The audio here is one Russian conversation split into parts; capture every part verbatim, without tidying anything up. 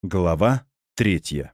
Глава третья.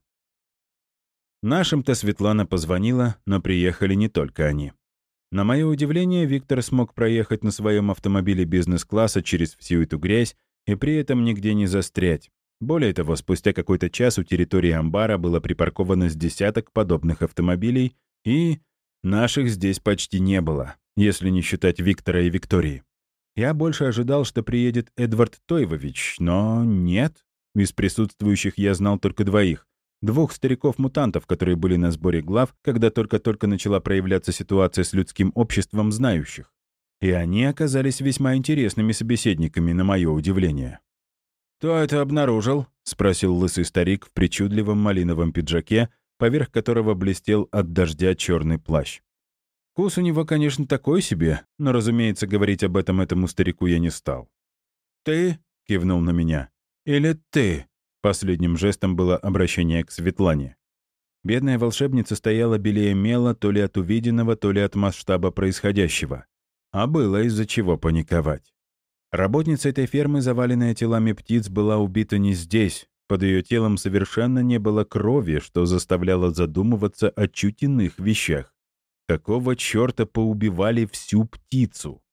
Нашим-то Светлана позвонила, но приехали не только они. На мое удивление, Виктор смог проехать на своем автомобиле бизнес-класса через всю эту грязь и при этом нигде не застрять. Более того, спустя какой-то час у территории амбара было припарковано с десяток подобных автомобилей, и наших здесь почти не было, если не считать Виктора и Виктории. Я больше ожидал, что приедет Эдвард Тойвович, но нет. Из присутствующих я знал только двоих. Двух стариков-мутантов, которые были на сборе глав, когда только-только начала проявляться ситуация с людским обществом знающих. И они оказались весьма интересными собеседниками, на мое удивление. «Кто это обнаружил?» — спросил лысый старик в причудливом малиновом пиджаке, поверх которого блестел от дождя черный плащ. Вкус у него, конечно, такой себе, но, разумеется, говорить об этом этому старику я не стал. «Ты?» — кивнул на меня. «Или ты?» Последним жестом было обращение к Светлане. Бедная волшебница стояла белее мела то ли от увиденного, то ли от масштаба происходящего. А было из-за чего паниковать. Работница этой фермы, заваленная телами птиц, была убита не здесь. Под ее телом совершенно не было крови, что заставляло задумываться о чуть иных вещах. Какого черта поубивали всю птицу?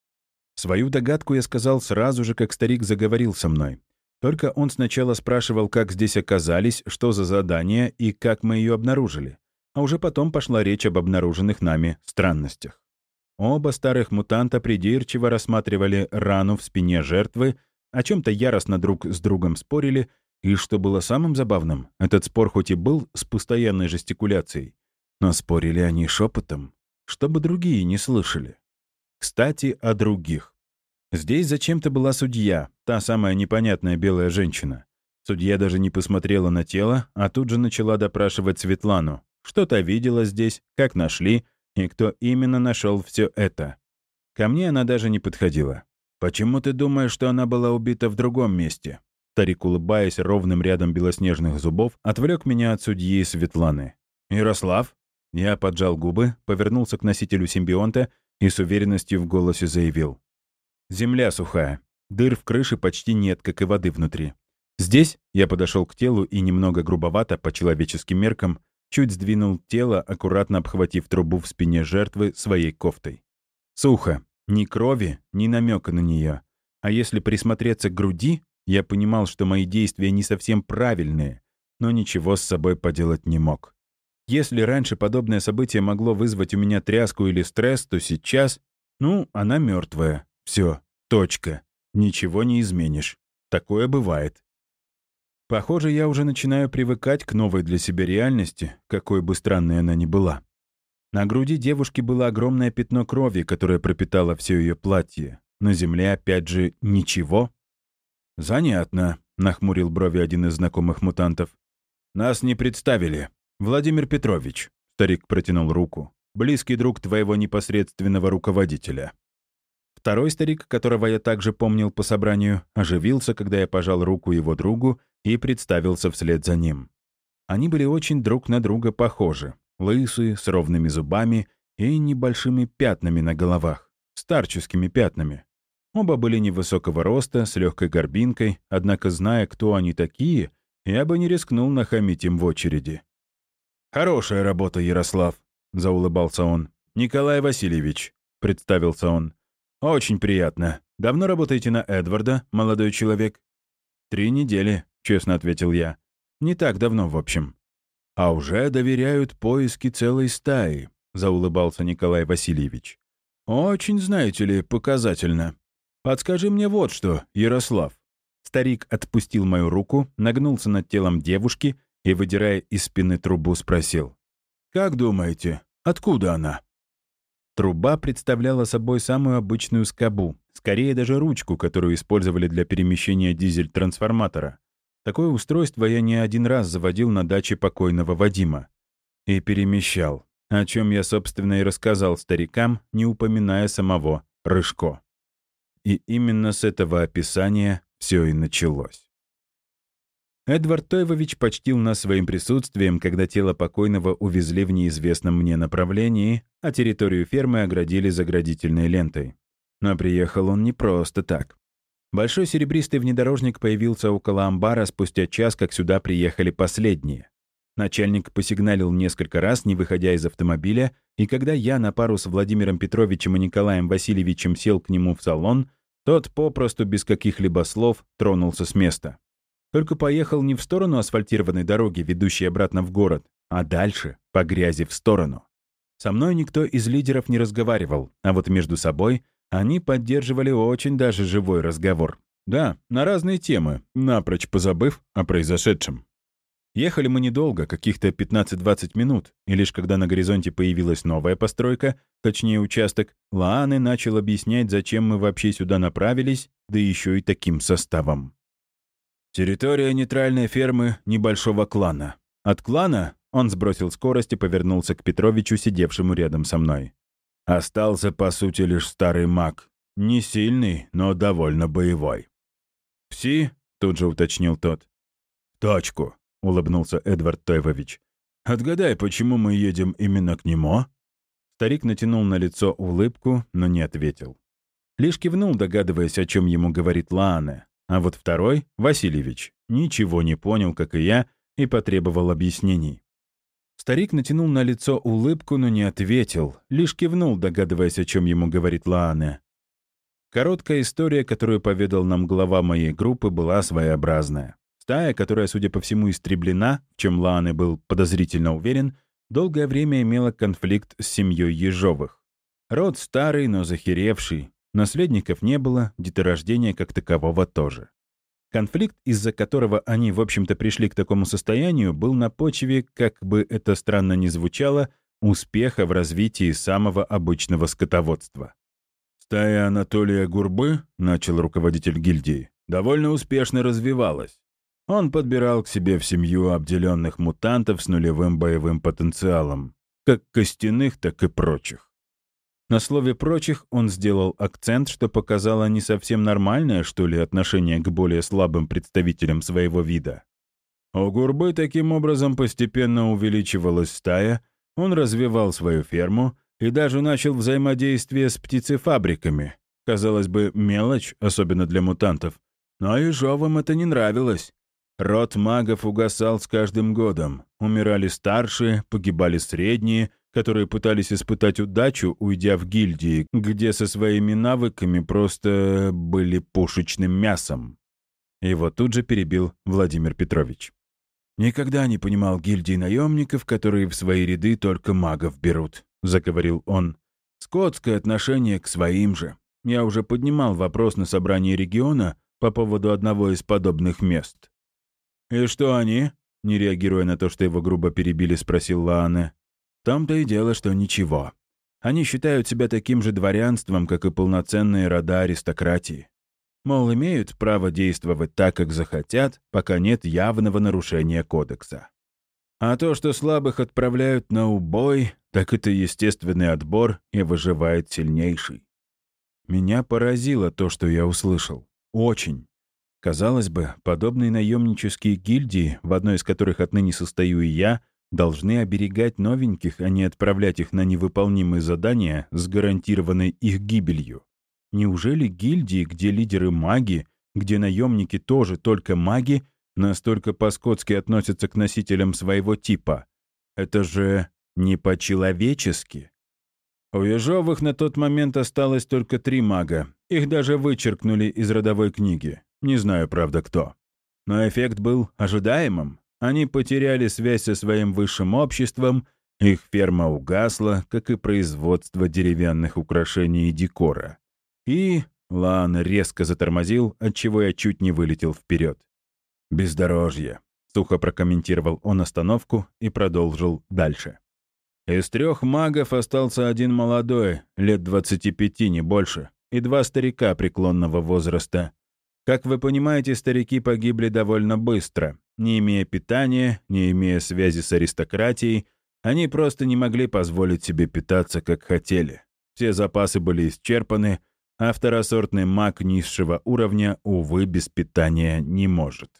Свою догадку я сказал сразу же, как старик заговорил со мной. Только он сначала спрашивал, как здесь оказались, что за задание и как мы ее обнаружили. А уже потом пошла речь об обнаруженных нами странностях. Оба старых мутанта придирчиво рассматривали рану в спине жертвы, о чем-то яростно друг с другом спорили, и, что было самым забавным, этот спор хоть и был с постоянной жестикуляцией, но спорили они шепотом, чтобы другие не слышали. Кстати, о других. Здесь зачем-то была судья, та самая непонятная белая женщина. Судья даже не посмотрела на тело, а тут же начала допрашивать Светлану. Что-то видела здесь, как нашли, и кто именно нашел все это. Ко мне она даже не подходила. «Почему ты думаешь, что она была убита в другом месте?» Старик, улыбаясь ровным рядом белоснежных зубов, отвлек меня от судьи Светланы. «Ярослав?» Я поджал губы, повернулся к носителю симбионта и с уверенностью в голосе заявил. «Земля сухая. Дыр в крыше почти нет, как и воды внутри. Здесь я подошел к телу и немного грубовато, по человеческим меркам, чуть сдвинул тело, аккуратно обхватив трубу в спине жертвы своей кофтой. Сухо. Ни крови, ни намека на нее. А если присмотреться к груди, я понимал, что мои действия не совсем правильные, но ничего с собой поделать не мог. Если раньше подобное событие могло вызвать у меня тряску или стресс, то сейчас, ну, она мертвая. Все, точка. Ничего не изменишь. Такое бывает. Похоже, я уже начинаю привыкать к новой для себя реальности, какой бы странной она ни была. На груди девушки было огромное пятно крови, которое пропитало все ее платье. На земле, опять же, ничего. «Занятно», — нахмурил брови один из знакомых мутантов. «Нас не представили. Владимир Петрович», — старик протянул руку, «близкий друг твоего непосредственного руководителя». Второй старик, которого я также помнил по собранию, оживился, когда я пожал руку его другу и представился вслед за ним. Они были очень друг на друга похожи, лысые, с ровными зубами и небольшими пятнами на головах, старческими пятнами. Оба были невысокого роста, с легкой горбинкой, однако, зная, кто они такие, я бы не рискнул нахамить им в очереди. «Хорошая работа, Ярослав», — заулыбался он. «Николай Васильевич», — представился он. «Очень приятно. Давно работаете на Эдварда, молодой человек?» «Три недели», — честно ответил я. «Не так давно, в общем». «А уже доверяют поиски целой стаи», — заулыбался Николай Васильевич. «Очень, знаете ли, показательно. Подскажи мне вот что, Ярослав». Старик отпустил мою руку, нагнулся над телом девушки и, выдирая из спины трубу, спросил. «Как думаете, откуда она?» Труба представляла собой самую обычную скобу, скорее даже ручку, которую использовали для перемещения дизель-трансформатора. Такое устройство я не один раз заводил на даче покойного Вадима. И перемещал, о чем я, собственно, и рассказал старикам, не упоминая самого Рыжко. И именно с этого описания все и началось. Эдвард Тойвович почтил нас своим присутствием, когда тело покойного увезли в неизвестном мне направлении, а территорию фермы оградили заградительной лентой. Но приехал он не просто так. Большой серебристый внедорожник появился около амбара спустя час, как сюда приехали последние. Начальник посигналил несколько раз, не выходя из автомобиля, и когда я на пару с Владимиром Петровичем и Николаем Васильевичем сел к нему в салон, тот попросту без каких-либо слов тронулся с места. Только поехал не в сторону асфальтированной дороги, ведущей обратно в город, а дальше, по грязи в сторону. Со мной никто из лидеров не разговаривал, а вот между собой они поддерживали очень даже живой разговор. Да, на разные темы, напрочь позабыв о произошедшем. Ехали мы недолго, каких-то пятнадцать-двадцать минут, и лишь когда на горизонте появилась новая постройка, точнее участок, Лаане начал объяснять, зачем мы вообще сюда направились, да еще и таким составом. Территория нейтральной фермы небольшого клана. От клана он сбросил скорость и повернулся к Петровичу, сидевшему рядом со мной. Остался, по сути, лишь старый маг. Не сильный, но довольно боевой. «Пси?» — тут же уточнил тот. «Точку», — улыбнулся Эдвард Тойвович. «Отгадай, почему мы едем именно к нему?» Старик натянул на лицо улыбку, но не ответил. Лишь кивнул, догадываясь, о чем ему говорит Лаане. А вот второй, Васильевич, ничего не понял, как и я, и потребовал объяснений. Старик натянул на лицо улыбку, но не ответил, лишь кивнул, догадываясь, о чем ему говорит Лаане. Короткая история, которую поведал нам глава моей группы, была своеобразная. Стая, которая, судя по всему, истреблена, в чем Лаане был подозрительно уверен, долгое время имела конфликт с семьей Ежовых. Род старый, но захеревший. Наследников не было, деторождения как такового тоже. Конфликт, из-за которого они, в общем-то, пришли к такому состоянию, был на почве, как бы это странно ни звучало, успеха в развитии самого обычного скотоводства. «Стая Анатолия Гурбы», — начал руководитель гильдии, — довольно успешно развивалась. Он подбирал к себе в семью обделенных мутантов с нулевым боевым потенциалом, как костяных, так и прочих. На слове «прочих» он сделал акцент, что показало не совсем нормальное, что ли, отношение к более слабым представителям своего вида. У Гурбы таким образом постепенно увеличивалась стая, он развивал свою ферму и даже начал взаимодействие с птицефабриками. Казалось бы, мелочь, особенно для мутантов, но Ежовым это не нравилось. Род магов угасал с каждым годом. Умирали старшие, погибали средние, которые пытались испытать удачу, уйдя в гильдии, где со своими навыками просто были пушечным мясом. Его тут же перебил Владимир Петрович. «Никогда не понимал гильдии наемников, которые в свои ряды только магов берут», — заговорил он. «Скотское отношение к своим же. Я уже поднимал вопрос на собрании региона по поводу одного из подобных мест». «И что они?» — не реагируя на то, что его грубо перебили, спросил Лаане. «В том-то и дело, что ничего. Они считают себя таким же дворянством, как и полноценные рода аристократии. Мол, имеют право действовать так, как захотят, пока нет явного нарушения кодекса. А то, что слабых отправляют на убой, так это естественный отбор, и выживает сильнейший». Меня поразило то, что я услышал. Очень. Казалось бы, подобные наемнические гильдии, в одной из которых отныне состою и я, должны оберегать новеньких, а не отправлять их на невыполнимые задания с гарантированной их гибелью. Неужели гильдии, где лидеры маги, где наемники тоже только маги, настолько по-скотски относятся к носителям своего типа? Это же не по-человечески. У Ежовых на тот момент осталось только три мага. Их даже вычеркнули из родовой книги. Не знаю, правда, кто. Но эффект был ожидаемым. Они потеряли связь со своим высшим обществом, их ферма угасла, как и производство деревянных украшений и декора. И Лаане резко затормозил, отчего я чуть не вылетел вперед. «Бездорожье», — сухо прокомментировал он остановку и продолжил дальше. «Из трех магов остался один молодой, лет двадцати пяти, не больше, и два старика преклонного возраста. Как вы понимаете, старики погибли довольно быстро. Не имея питания, не имея связи с аристократией, они просто не могли позволить себе питаться, как хотели. Все запасы были исчерпаны, а второсортный маг низшего уровня, увы, без питания не может».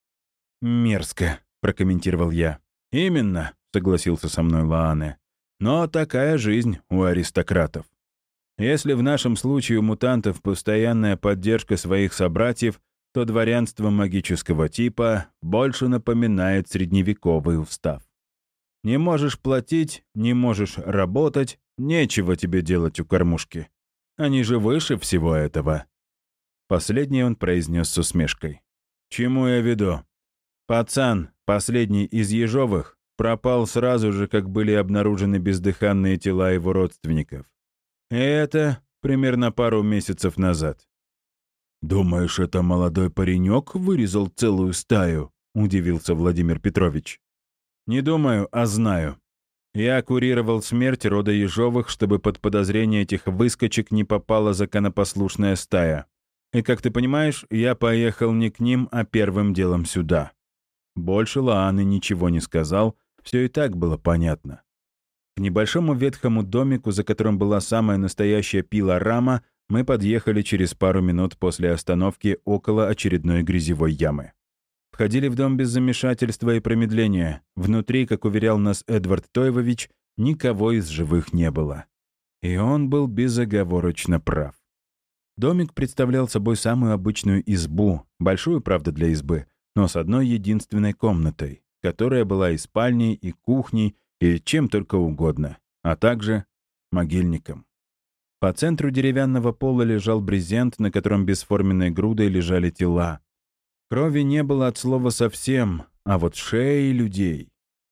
«Мерзко», — прокомментировал я. «Именно», — согласился со мной Лаане. «Но такая жизнь у аристократов». Если в нашем случае у мутантов постоянная поддержка своих собратьев, то дворянство магического типа больше напоминает средневековый устав. Не можешь платить, не можешь работать, нечего тебе делать у кормушки. Они же выше всего этого. Последнее он произнес с усмешкой. Чему я веду? Пацан, последний из Ежовых, пропал сразу же, как были обнаружены бездыханные тела его родственников. И это примерно пару месяцев назад. «Думаешь, это молодой паренек вырезал целую стаю?» — удивился Владимир Петрович. «Не думаю, а знаю. Я курировал смерть рода Ежовых, чтобы под подозрение этих выскочек не попала законопослушная стая. И, как ты понимаешь, я поехал не к ним, а первым делом сюда». Больше Лааны ничего не сказал, все и так было понятно. К небольшому ветхому домику, за которым была самая настоящая пилорама, мы подъехали через пару минут после остановки около очередной грязевой ямы. Входили в дом без замешательства и промедления. Внутри, как уверял нас Эдвард Тойвович, никого из живых не было. И он был безоговорочно прав. Домик представлял собой самую обычную избу, большую, правда, для избы, но с одной единственной комнатой, которая была и спальней, и кухней, и чем только угодно, а также могильником. По центру деревянного пола лежал брезент, на котором бесформенной грудой лежали тела. Крови не было от слова совсем, а вот шеи людей.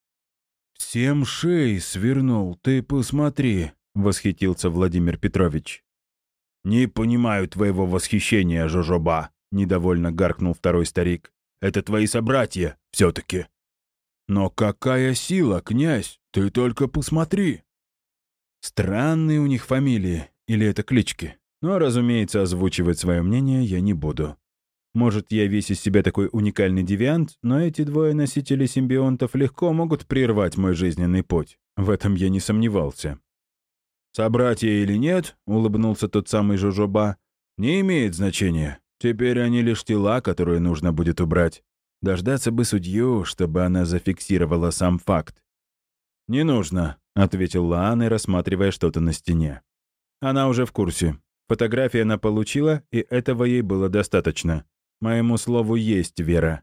«Всем шеи свернул, ты посмотри», — восхитился Владимир Петрович. «Не понимаю твоего восхищения, Жожоба», — недовольно гаркнул второй старик. «Это твои собратья все-таки». «Но какая сила, князь, ты только посмотри». Странные у них фамилии, или это клички. Но, разумеется, озвучивать свое мнение я не буду. Может, я весь из себя такой уникальный девиант, но эти двое носителей симбионтов легко могут прервать мой жизненный путь. В этом я не сомневался. «Собратья или нет», — улыбнулся тот самый Жожоба, — «не имеет значения. Теперь они лишь тела, которые нужно будет убрать. Дождаться бы судью, чтобы она зафиксировала сам факт». «Не нужно», — ответил Лааны, рассматривая что-то на стене. «Она уже в курсе. Фотографии она получила, и этого ей было достаточно. Моему слову есть вера».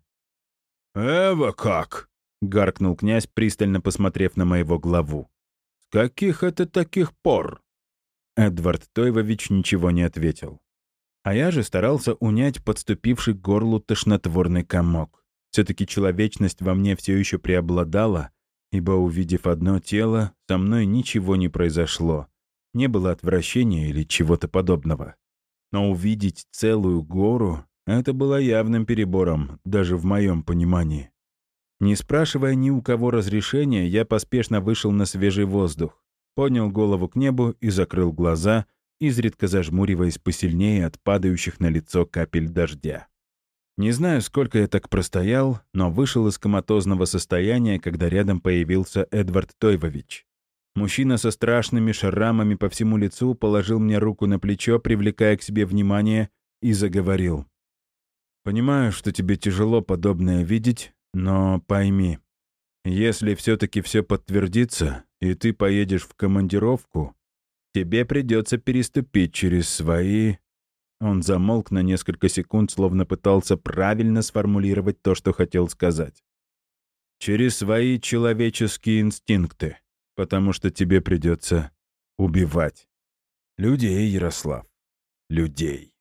«Эва как?» — гаркнул князь, пристально посмотрев на моего главу. «С каких это таких пор?» Эдвард Тойвович ничего не ответил. А я же старался унять подступивший к горлу тошнотворный комок. Все-таки человечность во мне все еще преобладала, ибо, увидев одно тело, со мной ничего не произошло. Не было отвращения или чего-то подобного. Но увидеть целую гору — это было явным перебором, даже в моем понимании. Не спрашивая ни у кого разрешения, я поспешно вышел на свежий воздух, поднял голову к небу и закрыл глаза, изредка зажмуриваясь посильнее от падающих на лицо капель дождя. Не знаю, сколько я так простоял, но вышел из коматозного состояния, когда рядом появился Эдвард Тойвович. Мужчина со страшными шрамами по всему лицу положил мне руку на плечо, привлекая к себе внимание, и заговорил. «Понимаю, что тебе тяжело подобное видеть, но пойми, если все-таки все подтвердится, и ты поедешь в командировку, тебе придется переступить через свои...» Он замолк на несколько секунд, словно пытался правильно сформулировать то, что хотел сказать. «Через свои человеческие инстинкты, потому что тебе придется убивать. Людей, Ярослав, людей».